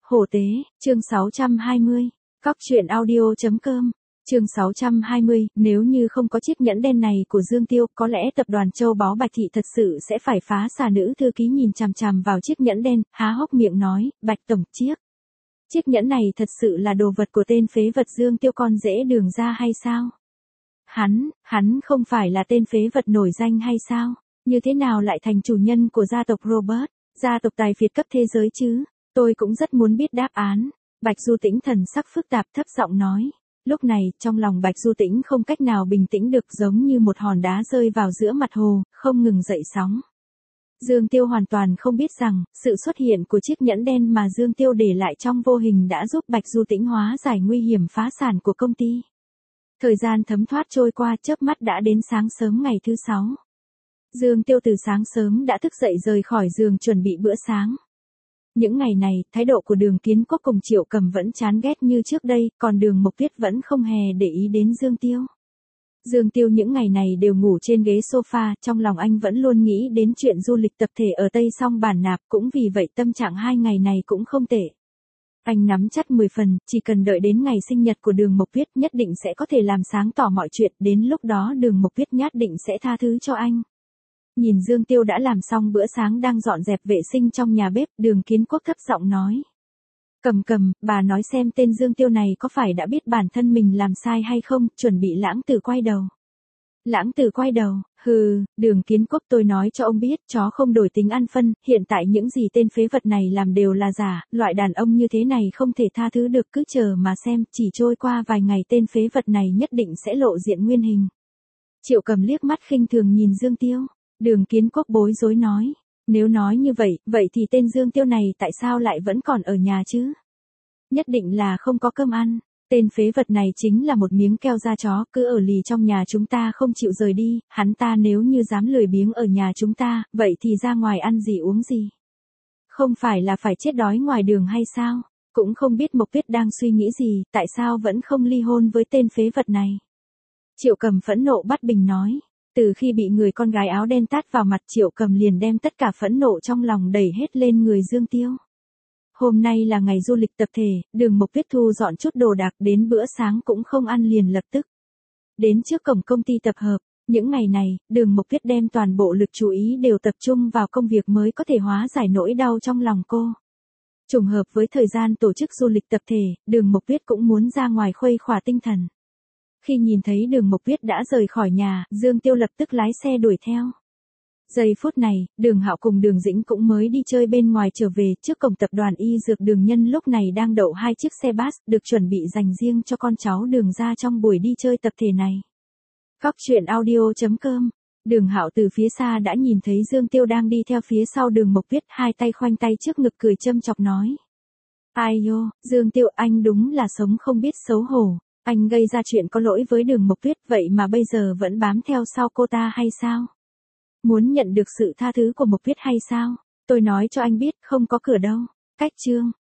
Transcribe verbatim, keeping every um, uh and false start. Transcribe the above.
Hổ tế, chương sáu trăm hai mươi. Cóc truyện audio chấm com. Chương sáu trăm hai mươi, nếu như không có chiếc nhẫn đen này của Dương Tiêu, có lẽ tập đoàn Châu Báu Bạch Thị thật sự sẽ phải phá sản. Nữ thư ký nhìn chằm chằm vào chiếc nhẫn đen, há hốc miệng nói, Bạch tổng, chiếc. Chiếc nhẫn này thật sự là đồ vật của tên phế vật Dương Tiêu con rễ Đường ra hay sao? Hắn, hắn không phải là tên phế vật nổi danh hay sao? Như thế nào lại thành chủ nhân của gia tộc Robert, gia tộc tài phiệt cấp thế giới chứ? Tôi cũng rất muốn biết đáp án. Bạch Du Tĩnh thần sắc phức tạp thấp giọng nói. Lúc này, trong lòng Bạch Du Tĩnh không cách nào bình tĩnh được, giống như một hòn đá rơi vào giữa mặt hồ, không ngừng dậy sóng. Dương Tiêu hoàn toàn không biết rằng, sự xuất hiện của chiếc nhẫn đen mà Dương Tiêu để lại trong vô hình đã giúp Bạch Du Tĩnh hóa giải nguy hiểm phá sản của công ty. Thời gian thấm thoát trôi qua, chớp mắt đã đến sáng sớm ngày thứ sáu. Dương Tiêu từ sáng sớm đã thức dậy rời khỏi giường chuẩn bị bữa sáng. Những ngày này, thái độ của Đường Kiến Quốc cùng Triệu Cầm vẫn chán ghét như trước đây, còn Đường Mộc Tuyết vẫn không hề để ý đến Dương Tiêu. Dương Tiêu những ngày này đều ngủ trên ghế sofa, trong lòng anh vẫn luôn nghĩ đến chuyện du lịch tập thể ở Tây Song Bản Nạp, cũng vì vậy tâm trạng hai ngày này cũng không tệ. Anh nắm chắc mười phần, chỉ cần đợi đến ngày sinh nhật của Đường Mộc Tuyết nhất định sẽ có thể làm sáng tỏ mọi chuyện, đến lúc đó Đường Mộc Tuyết nhất định sẽ tha thứ cho anh. Nhìn Dương Tiêu đã làm xong bữa sáng đang dọn dẹp vệ sinh trong nhà bếp, Đường Kiến Quốc thấp giọng nói. Cầm cầm, bà nói xem tên Dương Tiêu này có phải đã biết bản thân mình làm sai hay không, chuẩn bị lãng tử quay đầu. Lãng tử quay đầu, hừ, Đường Kiến Quốc, tôi nói cho ông biết, chó không đổi tính ăn phân, hiện tại những gì tên phế vật này làm đều là giả, loại đàn ông như thế này không thể tha thứ được, cứ chờ mà xem, chỉ trôi qua vài ngày tên phế vật này nhất định sẽ lộ diện nguyên hình. Triệu Cầm liếc mắt khinh thường nhìn Dương Tiêu. Đường Kiến Quốc bối rối nói, nếu nói như vậy, vậy thì tên Dương Tiêu này tại sao lại vẫn còn ở nhà chứ? Nhất định là không có cơm ăn, tên phế vật này chính là một miếng keo da chó, cứ ở lì trong nhà chúng ta không chịu rời đi, hắn ta nếu như dám lười biếng ở nhà chúng ta, vậy thì ra ngoài ăn gì uống gì? Không phải là phải chết đói ngoài đường hay sao? Cũng không biết Mộc Tuyết đang suy nghĩ gì, tại sao vẫn không ly hôn với tên phế vật này? Triệu Cầm phẫn nộ bắt bình nói. Từ khi bị người con gái áo đen tát vào mặt, Triệu Cầm liền đem tất cả phẫn nộ trong lòng đẩy hết lên người Dương Tiêu. Hôm nay là ngày du lịch tập thể, Đường Mộc Tuyết thu dọn chút đồ đạc, đến bữa sáng cũng không ăn liền lập tức. Đến trước cổng công ty tập hợp, những ngày này, Đường Mộc Tuyết đem toàn bộ lực chú ý đều tập trung vào công việc mới có thể hóa giải nỗi đau trong lòng cô. Trùng hợp với thời gian tổ chức du lịch tập thể, Đường Mộc Tuyết cũng muốn ra ngoài khuây khỏa tinh thần. Khi nhìn thấy Đường Mộc Tuyết đã rời khỏi nhà, Dương Tiêu lập tức lái xe đuổi theo. Giây phút này, Đường Hạo cùng Đường Dĩnh cũng mới đi chơi bên ngoài trở về, trước cổng tập đoàn y dược Đường Nhân lúc này đang đậu hai chiếc xe bus, được chuẩn bị dành riêng cho con cháu Đường ra trong buổi đi chơi tập thể này. Cóc truyện audio chấm com. Đường Hạo từ phía xa đã nhìn thấy Dương Tiêu đang đi theo phía sau Đường Mộc Tuyết, hai tay khoanh tay trước ngực cười châm chọc nói. Ai yo, Dương Tiêu, anh đúng là sống không biết xấu hổ. Anh gây ra chuyện có lỗi với Đường Mộc Tuyết, vậy mà bây giờ vẫn bám theo sau cô ta hay sao? Muốn nhận được sự tha thứ của Mộc Tuyết hay sao? Tôi nói cho anh biết, không có cửa đâu. Cách chương.